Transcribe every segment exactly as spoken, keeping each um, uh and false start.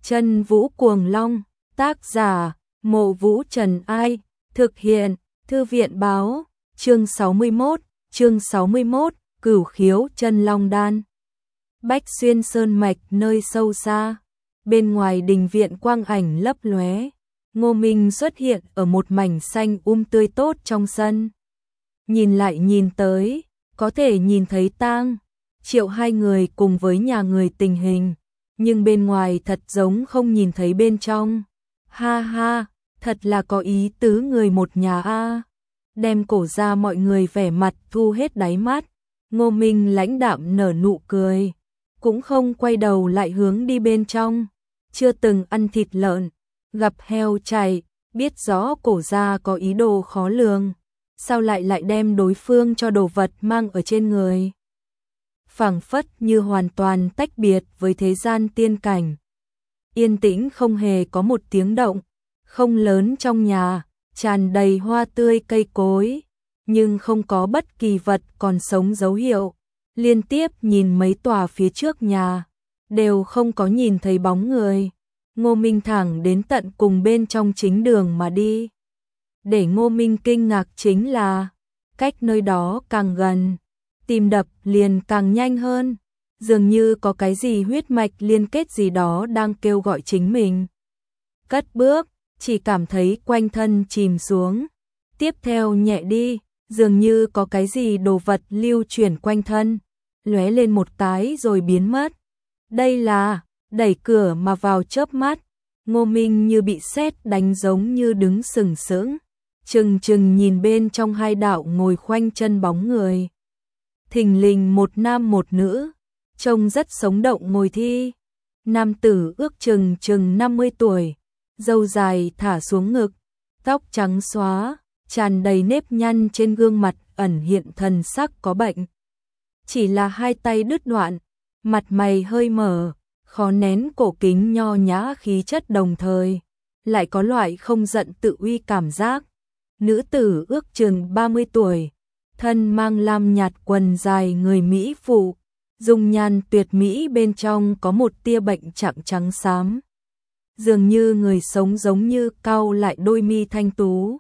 Chân Vũ Cuồng Long, tác giả, Mộ Vũ Trần Ai, thực hiện, Thư viện báo, chương sáu mươi mốt, chương sáu mươi mốt, Cửu Khiếu Chân Long Đan. Bách Xuyên Sơn Mạch nơi sâu xa, bên ngoài đình viện quang ảnh lấp lóe, Ngô Minh xuất hiện ở một mảnh xanh um tươi tốt trong sân. Nhìn lại nhìn tới, có thể nhìn thấy Tang, Triệu hai người cùng với nhà người tình hình, nhưng bên ngoài thật giống không nhìn thấy bên trong. Ha ha, thật là có ý tứ người một nhà a. Đem cổ ra mọi người vẻ mặt thu hết đáy mắt, Ngô Minh lãnh đạm nở nụ cười, cũng không quay đầu lại hướng đi bên trong. Chưa từng ăn thịt lợn, gặp heo chạy, biết rõ cổ ra có ý đồ khó lường, sao lại lại đem đối phương cho đồ vật mang ở trên người. Phảng phất như hoàn toàn tách biệt với thế gian tiên cảnh. Yên tĩnh không hề có một tiếng động, không lớn trong nhà, tràn đầy hoa tươi cây cối, nhưng không có bất kỳ vật còn sống dấu hiệu. Liên tiếp nhìn mấy tòa phía trước nhà, đều không có nhìn thấy bóng người. Ngô Minh thẳng đến tận cùng bên trong chính đường mà đi. Để Ngô Minh kinh ngạc chính là, cách nơi đó càng gần, tim đập liền càng nhanh hơn, dường như có cái gì huyết mạch liên kết gì đó đang kêu gọi chính mình. Cất bước, chỉ cảm thấy quanh thân chìm xuống, tiếp theo nhẹ đi, dường như có cái gì đồ vật lưu chuyển quanh thân, lóe lên một cái rồi biến mất. Đây là, đẩy cửa mà vào chớp mắt, Ngô Minh như bị sét đánh giống như đứng sừng sững, chừng chừng nhìn bên trong hai đạo ngồi khoanh chân bóng người. Thình lình một nam một nữ, trông rất sống động ngồi thi. Nam tử ước chừng chừng năm mươi tuổi, râu dài thả xuống ngực, tóc trắng xóa, tràn đầy nếp nhăn trên gương mặt ẩn hiện thần sắc có bệnh. Chỉ là hai tay đứt đoạn, mặt mày hơi mở, khó nén cổ kính nho nhã khí chất đồng thời, lại có loại không giận tự uy cảm giác. Nữ tử ước chừng ba mươi tuổi, thân mang lam nhạt quần dài người Mỹ phụ, dung nhan tuyệt mỹ bên trong có một tia bệnh trạng trắng xám. Dường như người sống giống như cau lại đôi mi thanh tú,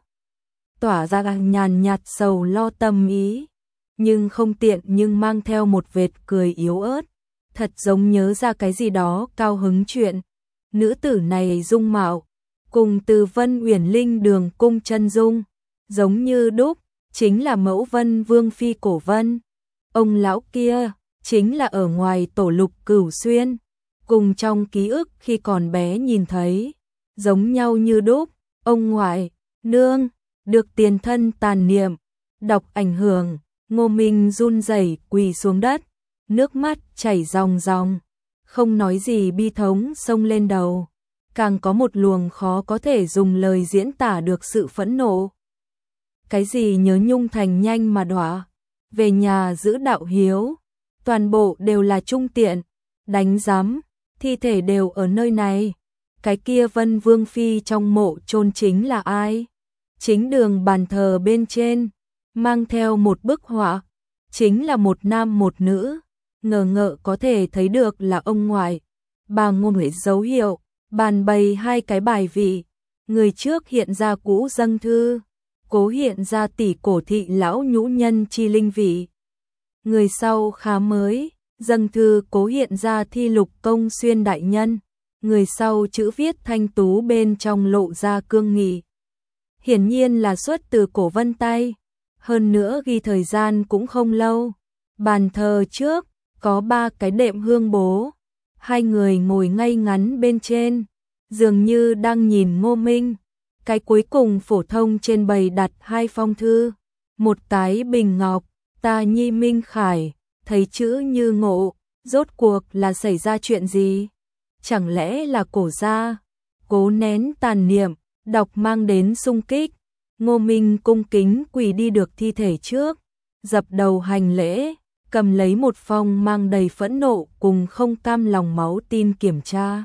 tỏa ra nhàn nhạt sầu lo tâm ý, nhưng không tiện nhưng mang theo một vệt cười yếu ớt, thật giống nhớ ra cái gì đó cao hứng chuyện. Nữ tử này dung mạo, cùng từ Vân Uyển Linh đường cung chân dung, giống như đúc, chính là mẫu Vân Vương Phi Cổ Vân. Ông lão kia, chính là ở ngoài tổ lục Cửu Xuyên, cùng trong ký ức khi còn bé nhìn thấy, giống nhau như đúc. Ông ngoại, nương, được tiền thân tàn niệm, đọc ảnh hưởng, Ngô Minh run rẩy quỳ xuống đất, nước mắt chảy ròng ròng, không nói gì bi thống xông lên đầu, càng có một luồng khó có thể dùng lời diễn tả được sự phẫn nộ. Cái gì nhớ nhung thành nhanh mà đọa, về nhà giữ đạo hiếu, toàn bộ đều là trung tiện, đánh giám, thi thể đều ở nơi này. Cái kia Vân Vương Phi trong mộ chôn chính là ai? Chính đường bàn thờ bên trên, mang theo một bức họa, chính là một nam một nữ, ngờ ngợ có thể thấy được là ông ngoại. Bà Ngô Huệ dấu hiệu, bàn bày hai cái bài vị, người trước hiện ra cũ dâng thư, cố hiện ra tỷ cổ thị lão nhũ nhân chi linh vị. Người sau khá mới, dâng thư cố hiện ra thi lục công xuyên đại nhân, người sau chữ viết thanh tú bên trong lộ ra cương nghị. Hiển nhiên là xuất từ cổ vân tay, hơn nữa ghi thời gian cũng không lâu. Bàn thờ trước, có ba cái đệm hương bố, hai người ngồi ngay ngắn bên trên, dường như đang nhìn Ngô Minh. Cái cuối cùng phổ thông trên bày đặt hai phong thư, một cái bình ngọc, ta nhi Minh Khải, thấy chữ như ngộ, rốt cuộc là xảy ra chuyện gì? Chẳng lẽ là cổ gia? Cố nén tàn niệm, đọc mang đến sung kích. Ngô Minh cung kính quỳ đi được thi thể trước, dập đầu hành lễ, cầm lấy một phong mang đầy phẫn nộ cùng không cam lòng máu tin kiểm tra.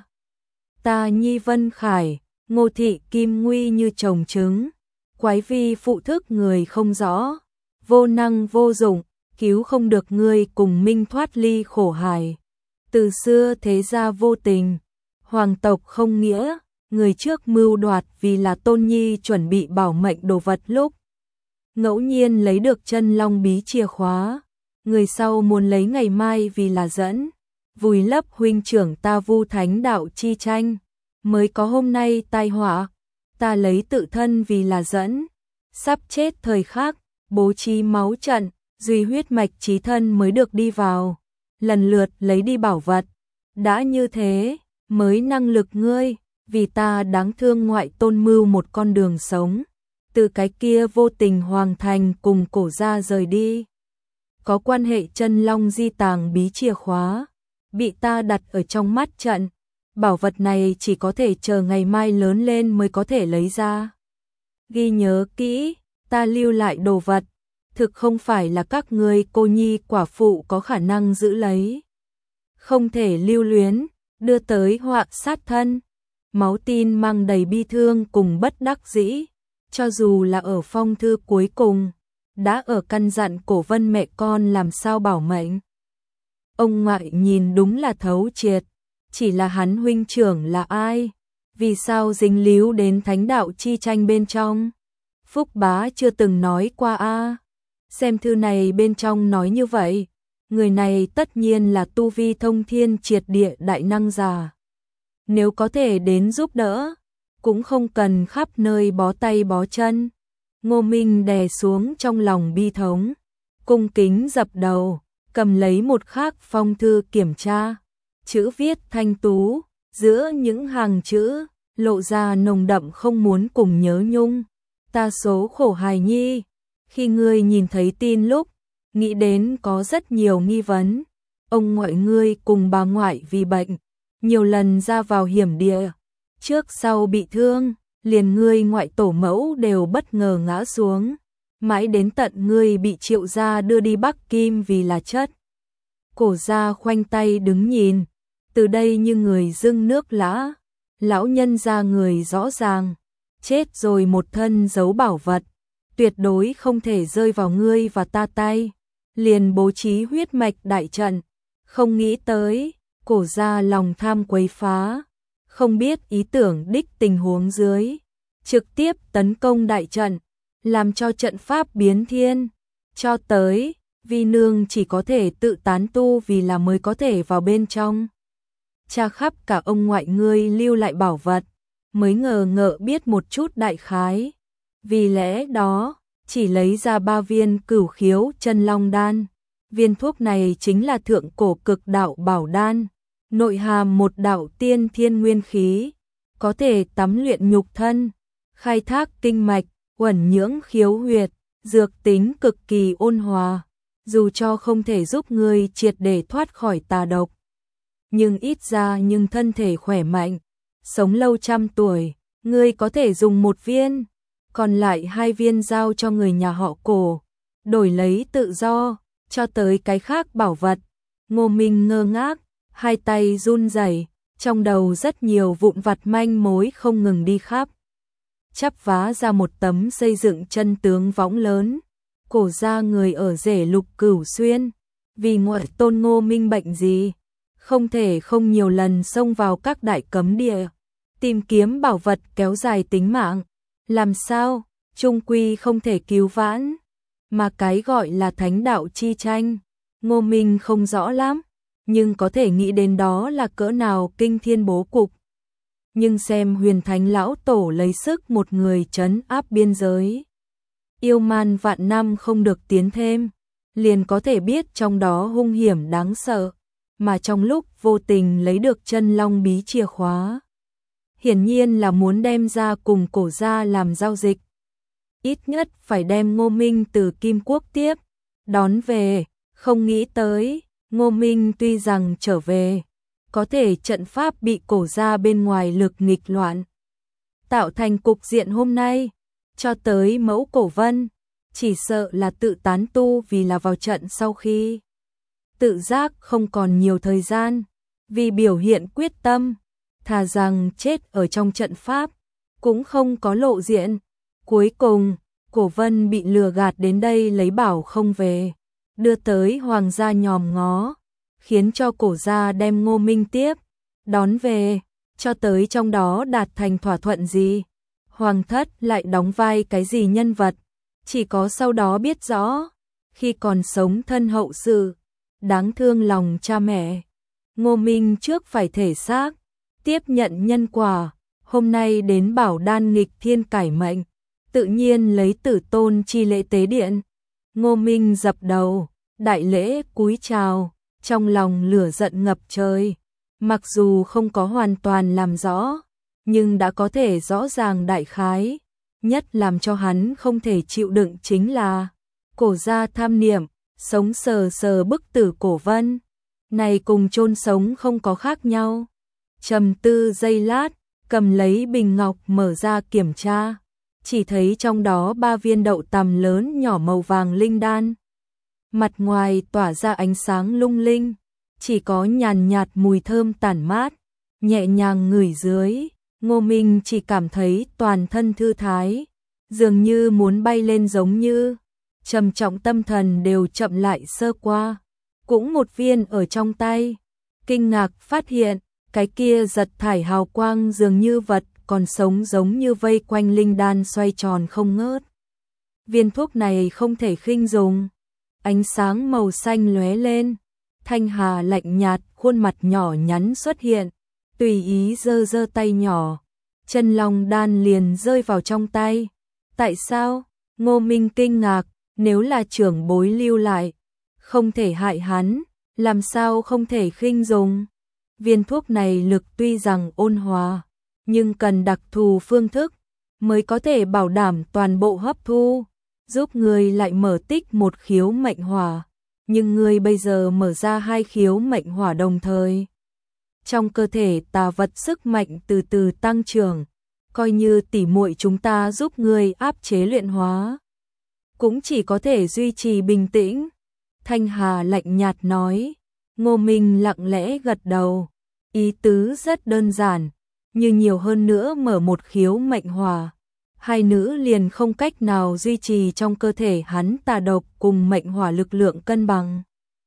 Ta nhi Vân Khải, Ngô thị kim nguy như trồng trứng, quái vi phụ thức người không rõ, vô năng vô dụng, cứu không được ngươi cùng Minh thoát ly khổ hải. Từ xưa thế gia vô tình, Hoàng tộc không nghĩa, người trước mưu đoạt vì là Tôn Nhi chuẩn bị bảo mệnh đồ vật lúc ngẫu nhiên lấy được chân long bí chìa khóa, người sau muốn lấy ngày mai vì là dẫn, vùi lấp huynh trưởng ta Vu Thánh đạo chi tranh, mới có hôm nay tai họa, ta lấy tự thân vì là dẫn, sắp chết thời khắc, bố trí máu trận, duy huyết mạch chí thân mới được đi vào, lần lượt lấy đi bảo vật, đã như thế, mới năng lực ngươi, vì ta đáng thương ngoại tôn mưu một con đường sống, từ cái kia vô tình hoàng thành cùng cổ gia rời đi. Có quan hệ chân long di tàng bí chìa khóa, bị ta đặt ở trong mắt trận, bảo vật này chỉ có thể chờ ngày mai lớn lên mới có thể lấy ra. Ghi nhớ kỹ, ta lưu lại đồ vật, thực không phải là các ngươi cô nhi quả phụ có khả năng giữ lấy. Không thể lưu luyến, đưa tới họa sát thân. Máu tin mang đầy bi thương cùng bất đắc dĩ, cho dù là ở phong thư cuối cùng, đã ở căn dặn Cổ Vân mẹ con làm sao bảo mệnh. Ông ngoại nhìn đúng là thấu triệt, chỉ là hắn huynh trưởng là ai, vì sao dính líu đến thánh đạo chi tranh bên trong. Phúc bá chưa từng nói qua a. Xem thư này bên trong nói như vậy, người này tất nhiên là tu vi thông thiên triệt địa đại năng giả. Nếu có thể đến giúp đỡ, cũng không cần khắp nơi bó tay bó chân. Ngô Minh đè xuống trong lòng bi thống, cung kính dập đầu, cầm lấy một khắc phong thư kiểm tra, chữ viết thanh tú, giữa những hàng chữ, lộ ra nồng đậm không muốn cùng nhớ nhung. Ta số khổ hài nhi, khi ngươi nhìn thấy tin lúc, nghĩ đến có rất nhiều nghi vấn. Ông ngoại ngươi cùng bà ngoại vì bệnh, nhiều lần ra vào hiểm địa, trước sau bị thương, liền ngươi ngoại tổ mẫu đều bất ngờ ngã xuống, mãi đến tận ngươi bị Triệu gia đưa đi Bắc Kim vì là chất. Cổ gia khoanh tay đứng nhìn, từ đây như người dưng nước lã, lão nhân gia người rõ ràng, chết rồi một thân giấu bảo vật, tuyệt đối không thể rơi vào ngươi và ta tay, liền bố trí huyết mạch đại trận, không nghĩ tới, Cổ gia lòng tham quấy phá, không biết ý tưởng đích tình huống dưới, trực tiếp tấn công đại trận, làm cho trận pháp biến thiên, cho tới, vi nương chỉ có thể tự tán tu vì là mới có thể vào bên trong. Tra khắp cả ông ngoại ngươi lưu lại bảo vật, mới ngờ ngợ biết một chút đại khái, vì lẽ đó, chỉ lấy ra ba viên cửu khiếu chân long đan. Viên thuốc này chính là thượng cổ cực đạo bảo đan, nội hàm một đạo tiên thiên nguyên khí, có thể tắm luyện nhục thân, khai thác kinh mạch, uẩn nhưỡng khiếu huyệt, dược tính cực kỳ ôn hòa, dù cho không thể giúp ngươi triệt để thoát khỏi tà độc, nhưng ít ra nhưng thân thể khỏe mạnh, sống lâu trăm tuổi, ngươi có thể dùng một viên, còn lại hai viên giao cho người nhà họ Cổ, đổi lấy tự do, cho tới cái khác bảo vật. Ngô Minh ngơ ngác, hai tay run rẩy, trong đầu rất nhiều vụn vặt manh mối không ngừng đi khắp. Chắp vá ra một tấm xây dựng chân tướng võng lớn, Cổ gia người ở rể Lục Cửu Xuyên, vì ngoại tôn Ngô Minh bệnh gì, không thể không nhiều lần xông vào các đại cấm địa, tìm kiếm bảo vật kéo dài tính mạng, làm sao, chung quy không thể cứu vãn, mà cái gọi là thánh đạo chi tranh, Ngô Minh không rõ lắm, nhưng có thể nghĩ đến đó là cỡ nào kinh thiên bố cục. Nhưng xem Huyền Thánh lão tổ lấy sức một người trấn áp biên giới, yêu man vạn năm không được tiến thêm, liền có thể biết trong đó hung hiểm đáng sợ, mà trong lúc vô tình lấy được chân long bí chìa khóa, hiển nhiên là muốn đem ra cùng Cổ gia làm giao dịch. Ít nhất phải đem Ngô Minh từ Kim Quốc tiếp, đón về, không nghĩ tới, Ngô Minh tuy rằng trở về, có thể trận pháp bị Cổ gia bên ngoài lực nghịch loạn, tạo thành cục diện hôm nay, cho tới mẫu Cổ Vân, chỉ sợ là tự tán tu vì là vào trận sau khi tự giác không còn nhiều thời gian, vì biểu hiện quyết tâm, thà rằng chết ở trong trận pháp, cũng không có lộ diện. Cuối cùng, Cổ Vân bị lừa gạt đến đây lấy bảo không về, đưa tới hoàng gia nhòm ngó, khiến cho Cổ gia đem Ngô Minh tiếp, đón về, cho tới trong đó đạt thành thỏa thuận gì. Hoàng thất lại đóng vai cái gì nhân vật, chỉ có sau đó biết rõ, khi còn sống thân hậu sự, đáng thương lòng cha mẹ. Ngô Minh trước phải thể xác, tiếp nhận nhân quả, hôm nay đến bảo đan nghịch thiên cải mệnh, tự nhiên lấy tử tôn chi lễ tế điện. Ngô Minh dập đầu, đại lễ cúi chào, trong lòng lửa giận ngập trời, mặc dù không có hoàn toàn làm rõ, nhưng đã có thể rõ ràng đại khái, nhất làm cho hắn không thể chịu đựng chính là cổ gia tham niệm, sống sờ sờ bức tử cổ vân, này cùng chôn sống không có khác nhau. Trầm tư giây lát, cầm lấy bình ngọc mở ra kiểm tra, chỉ thấy trong đó ba viên đậu tằm lớn nhỏ màu vàng linh đan. Mặt ngoài tỏa ra ánh sáng lung linh, chỉ có nhàn nhạt mùi thơm tản mát, nhẹ nhàng ngửi dưới, Ngô Minh chỉ cảm thấy toàn thân thư thái, dường như muốn bay lên giống như, trầm trọng tâm thần đều chậm lại sơ qua. Cũng một viên ở trong tay, kinh ngạc phát hiện, cái kia giật thải hào quang dường như vật còn sống giống như vây quanh linh đan xoay tròn không ngớt. Viên thuốc này không thể khinh dùng, ánh sáng màu xanh lóe lên, Thanh Hà lạnh nhạt, khuôn mặt nhỏ nhắn xuất hiện, tùy ý giơ giơ tay nhỏ, chân long đan liền rơi vào trong tay. Tại sao? Ngô Minh kinh ngạc, nếu là trưởng bối lưu lại, không thể hại hắn, làm sao không thể khinh dùng. Viên thuốc này lực tuy rằng ôn hòa, nhưng cần đặc thù phương thức mới có thể bảo đảm toàn bộ hấp thu, giúp người lại mở tích một khiếu mệnh hỏa, nhưng người bây giờ mở ra hai khiếu mệnh hỏa đồng thời. Trong cơ thể tà vật sức mạnh từ từ tăng trưởng, coi như tỉ muội chúng ta giúp người áp chế luyện hóa, cũng chỉ có thể duy trì bình tĩnh. Thanh Hà lạnh nhạt nói. Ngô Minh lặng lẽ gật đầu, ý tứ rất đơn giản, như nhiều hơn nữa mở một khiếu mệnh hỏa, hai nữ liền không cách nào duy trì trong cơ thể hắn tà độc cùng mệnh hỏa lực lượng cân bằng.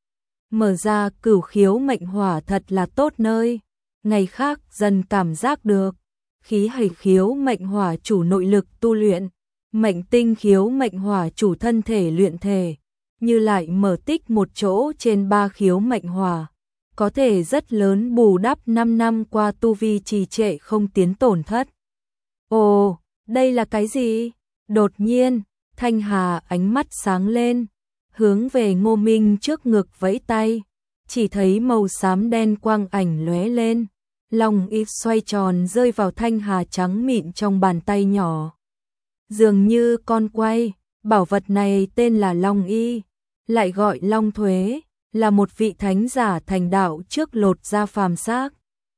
Mở ra cửu khiếu mệnh hỏa thật là tốt nơi, ngày khác dần cảm giác được, khí hải khiếu mệnh hỏa chủ nội lực tu luyện, mệnh tinh khiếu mệnh hỏa chủ thân thể luyện thể, như lại mở tích một chỗ trên ba khiếu mệnh hỏa, có thể rất lớn bù đắp năm năm qua tu vi trì trệ không tiến tổn thất. Ồ, đây là cái gì? Đột nhiên, Thanh Hà ánh mắt sáng lên, hướng về Ngô Minh trước ngực vẫy tay, chỉ thấy màu xám đen quang ảnh lóe lên, long y xoay tròn rơi vào Thanh Hà trắng mịn trong bàn tay nhỏ. Dường như con quay, bảo vật này tên là Long Y, lại gọi Long Thuế, là một vị thánh giả thành đạo trước lột ra phàm xác.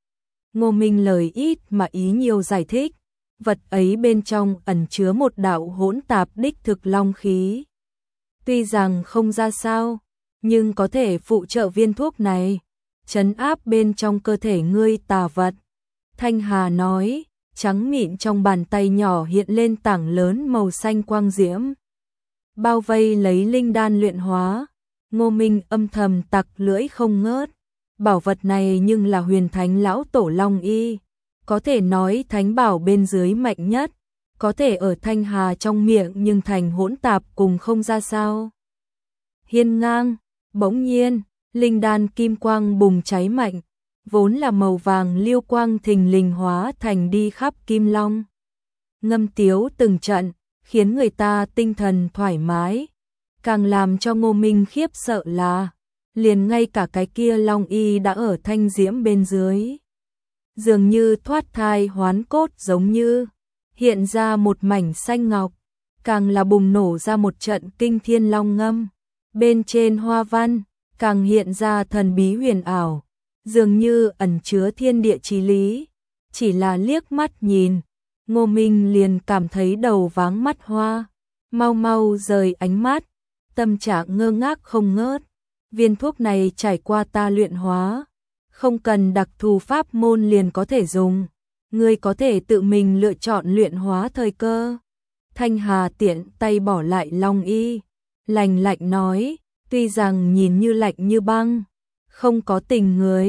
Ngô Minh lời ít mà ý nhiều giải thích, vật ấy bên trong ẩn chứa một đạo hỗn tạp đích thực long khí. Tuy rằng không ra sao, nhưng có thể phụ trợ viên thuốc này, trấn áp bên trong cơ thể ngươi tà vật. Thanh Hà nói, trắng mịn trong bàn tay nhỏ hiện lên tảng lớn màu xanh quang diễm. Bao vây lấy linh đan luyện hóa, Ngô Minh âm thầm tặc lưỡi không ngớt. Bảo vật này nhưng là huyền thánh lão tổ Long Y, có thể nói thánh bảo bên dưới mạnh nhất, có thể ở Thanh Hà trong miệng nhưng thành hỗn tạp cùng không ra sao. Hiên ngang, bỗng nhiên, linh đan kim quang bùng cháy mạnh, vốn là màu vàng liêu quang thình lình hóa thành đi khắp kim long. Ngâm tiếu từng trận, khiến người ta tinh thần thoải mái. Càng làm cho Ngô Minh khiếp sợ là, liền ngay cả cái kia long y đã ở thanh diễm bên dưới. Dường như thoát thai hoán cốt giống như, hiện ra một mảnh xanh ngọc, càng là bùng nổ ra một trận kinh thiên long ngâm. Bên trên hoa văn, càng hiện ra thần bí huyền ảo, dường như ẩn chứa thiên địa chí lý. Chỉ là liếc mắt nhìn, Ngô Minh liền cảm thấy đầu váng mắt hoa, mau mau rời ánh mắt, tâm trạng ngơ ngác không ngớt. Viên thuốc này trải qua ta luyện hóa, không cần đặc thù pháp môn liền có thể dùng, ngươi có thể tự mình lựa chọn luyện hóa thời cơ. Thanh Hà tiện tay bỏ lại long y, lạnh lạnh nói, tuy rằng nhìn như lạnh như băng, không có tình người,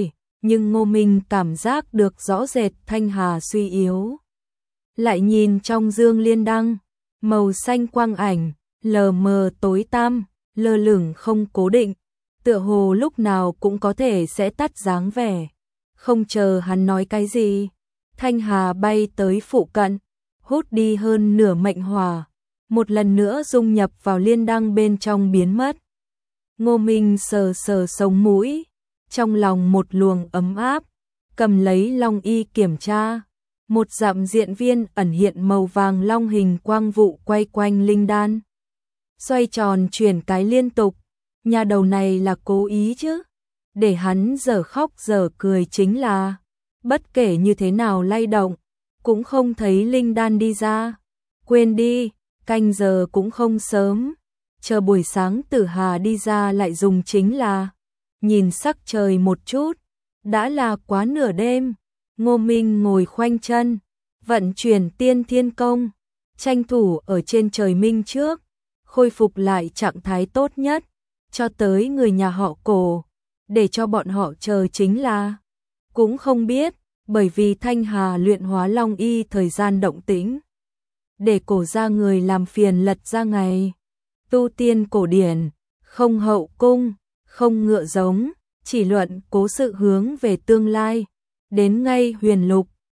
nhưng Ngô Minh cảm giác được rõ rệt Thanh Hà suy yếu. Lại nhìn trong dương liên đăng, màu xanh quang ảnh, lờ mờ tối tăm, lơ lửng không cố định, tựa hồ lúc nào cũng có thể sẽ tắt dáng vẻ. Không chờ hắn nói cái gì, Thanh Hà bay tới phụ cận, hút đi hơn nửa mệnh hỏa, một lần nữa dung nhập vào liên đăng bên trong biến mất. Ngô Minh sờ sờ sống mũi, trong lòng một luồng ấm áp, cầm lấy long y kiểm tra. Một dặm diện viên ẩn hiện màu vàng long hình quang vụ quay quanh linh đan. Xoay tròn chuyển cái liên tục, nhà đầu này là cố ý chứ. Để hắn giờ khóc giờ cười chính là, bất kể như thế nào lay động, cũng không thấy linh đan đi ra. Quên đi, canh giờ cũng không sớm, chờ buổi sáng Tử Hà đi ra lại dùng chính là. Nhìn sắc trời một chút, đã là quá nửa đêm. Ngô Minh ngồi khoanh chân, vận chuyển tiên thiên công, tranh thủ ở trên trời minh trước, khôi phục lại trạng thái tốt nhất, cho tới người nhà họ Cổ, để cho bọn họ chờ chính là. Cũng không biết, bởi vì Thanh Hà luyện hóa long y thời gian động tĩnh, để Cổ ra người làm phiền lật ra ngày. Tu tiên cổ điển, không hậu cung, không ngựa giống, chỉ luận cố sự hướng về tương lai. Đến ngay huyền lục,